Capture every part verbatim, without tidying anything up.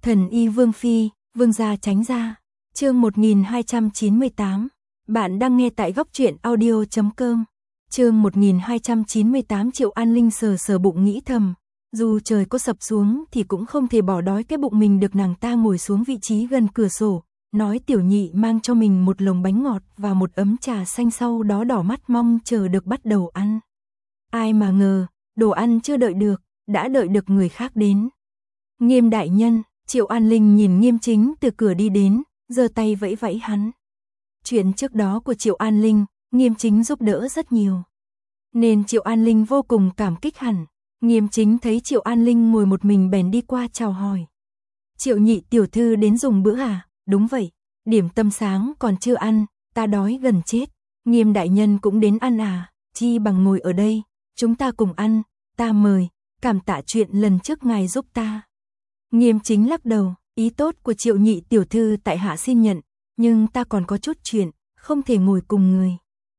Thần y Vương Phi, Vương gia tránh ra. Chương một nghìn hai trăm chín mươi tám. Bạn đang nghe tại góc truyện audio chấm com. Chương một nghìn hai trăm chín mươi tám. Triệu An Linh sờ sờ bụng nghĩ thầm, dù trời có sập xuống thì cũng không thể bỏ đói cái bụng mình được. Nàng ta ngồi xuống vị trí gần cửa sổ, nói Tiểu Nhị mang cho mình một lồng bánh ngọt và một ấm trà xanh, sau đó đỏ mắt mong chờ được bắt đầu ăn. Ai mà ngờ, đồ ăn chưa đợi được, đã đợi được người khác đến. Nghiêm đại nhân. Triệu An Linh nhìn Nghiêm Chính từ cửa đi đến, giơ tay vẫy vẫy hắn. Chuyện trước đó của Triệu An Linh, Nghiêm Chính giúp đỡ rất nhiều, nên Triệu An Linh vô cùng cảm kích hẳn. Nghiêm Chính thấy Triệu An Linh ngồi một mình bèn đi qua chào hỏi. Triệu Nhị tiểu thư đến dùng bữa à? Đúng vậy, điểm tâm sáng còn chưa ăn, ta đói gần chết. Nghiêm đại nhân cũng đến ăn à? Chi bằng ngồi ở đây, chúng ta cùng ăn, ta mời, cảm tạ chuyện lần trước ngài giúp ta. Nghiêm Chính lắc đầu, ý tốt của Triệu Nhị tiểu thư tại hạ xin nhận, nhưng ta còn có chút chuyện, không thể ngồi cùng người.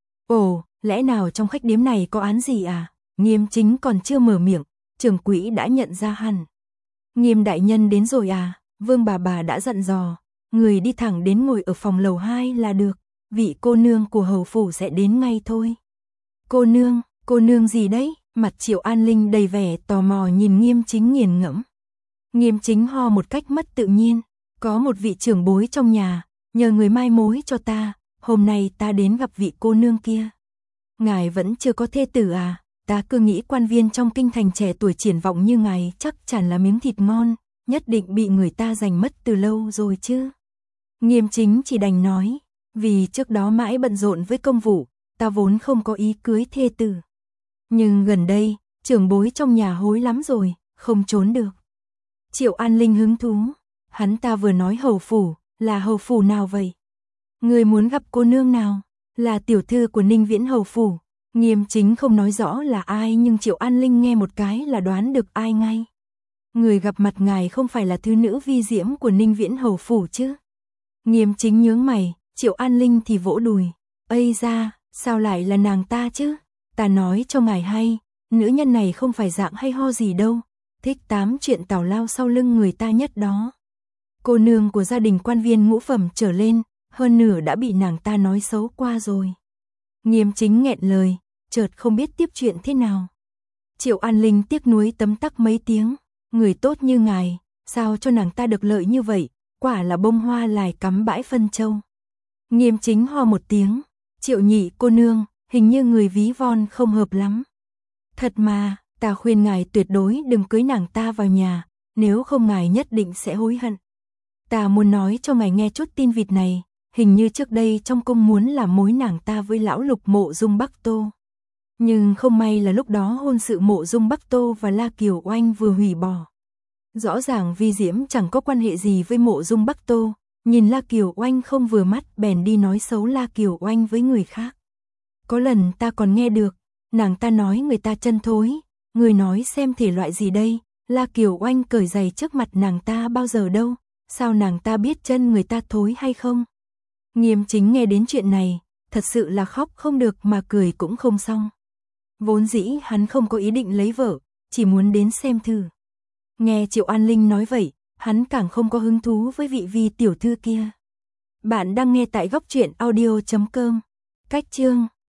Ồ, lẽ nào trong khách điếm này có án gì à? Nghiêm Chính còn chưa mở miệng, trưởng quỹ đã nhận ra hẳn. Nghiêm đại nhân đến rồi à? Vương bà bà đã dặn dò, người đi thẳng đến ngồi ở phòng lầu hai là được, vị cô nương của hầu phủ sẽ đến ngay thôi. Cô nương, cô nương gì đấy? Mặt Triệu An Linh đầy vẻ tò mò nhìn Nghiêm Chính nghiền ngẫm. Nghiêm Chính ho một cách mất tự nhiên, có một vị trưởng bối trong nhà, nhờ người mai mối cho ta, hôm nay ta đến gặp vị cô nương kia. Ngài vẫn chưa có thê tử à? Ta cứ nghĩ quan viên trong kinh thành trẻ tuổi triển vọng như ngài chắc chắn là miếng thịt ngon, nhất định bị người ta giành mất từ lâu rồi chứ. Nghiêm Chính chỉ đành nói, vì trước đó mãi bận rộn với công vụ, ta vốn không có ý cưới thê tử. Nhưng gần đây, trưởng bối trong nhà hối lắm rồi, không trốn được. Triệu An Linh hứng thú, hắn ta vừa nói hầu phủ, là hầu phủ nào vậy? Người muốn gặp cô nương nào? Là tiểu thư của Ninh Viễn hầu phủ. Nghiêm Chính không nói rõ là ai, nhưng Triệu An Linh nghe một cái là đoán được ai ngay. Người gặp mặt ngài không phải là thứ nữ vi diễm của Ninh Viễn hầu phủ chứ? Nghiêm Chính nhướng mày, Triệu An Linh thì vỗ đùi. Ây da, sao lại là nàng ta chứ? Ta nói cho ngài hay, nữ nhân này không phải dạng hay ho gì đâu, thích tám chuyện tào lao sau lưng người ta nhất đó. Cô nương của gia đình quan viên ngũ phẩm trở lên, hơn nửa đã bị nàng ta nói xấu qua rồi. Nghiêm Chính nghẹn lời, chợt không biết tiếp chuyện thế nào. Triệu An Linh tiếc nuối tấm tắc mấy tiếng, người tốt như ngài, sao cho nàng ta được lợi như vậy, quả là bông hoa lài cắm bãi phân châu. Nghiêm Chính ho một tiếng, Triệu Nhị cô nương, hình như người ví von không hợp lắm. Thật mà, ta khuyên ngài tuyệt đối đừng cưới nàng ta vào nhà, nếu không ngài nhất định sẽ hối hận. Ta muốn nói cho ngài nghe chút tin vịt này, hình như trước đây trong cung muốn làm mối nàng ta với lão Lục Mộ Dung Bắc Tô. Nhưng không may là lúc đó hôn sự Mộ Dung Bắc Tô và La Kiều Oanh vừa hủy bỏ. Rõ ràng Vi Diễm chẳng có quan hệ gì với Mộ Dung Bắc Tô, nhìn La Kiều Oanh không vừa mắt bèn đi nói xấu La Kiều Oanh với người khác. Có lần ta còn nghe được, nàng ta nói người ta chân thối, người nói xem thể loại gì đây, La Kiều Oanh cởi giày trước mặt nàng ta bao giờ đâu, sao nàng ta biết chân người ta thối hay không? Nghiêm Chính nghe đến chuyện này, thật sự là khóc không được mà cười cũng không xong. Vốn dĩ hắn không có ý định lấy vợ, chỉ muốn đến xem thử. Nghe Triệu An Linh nói vậy, hắn càng không có hứng thú với vị Vi tiểu thư kia. Bạn đang nghe tại góc truyện audio chấm com. Cách chương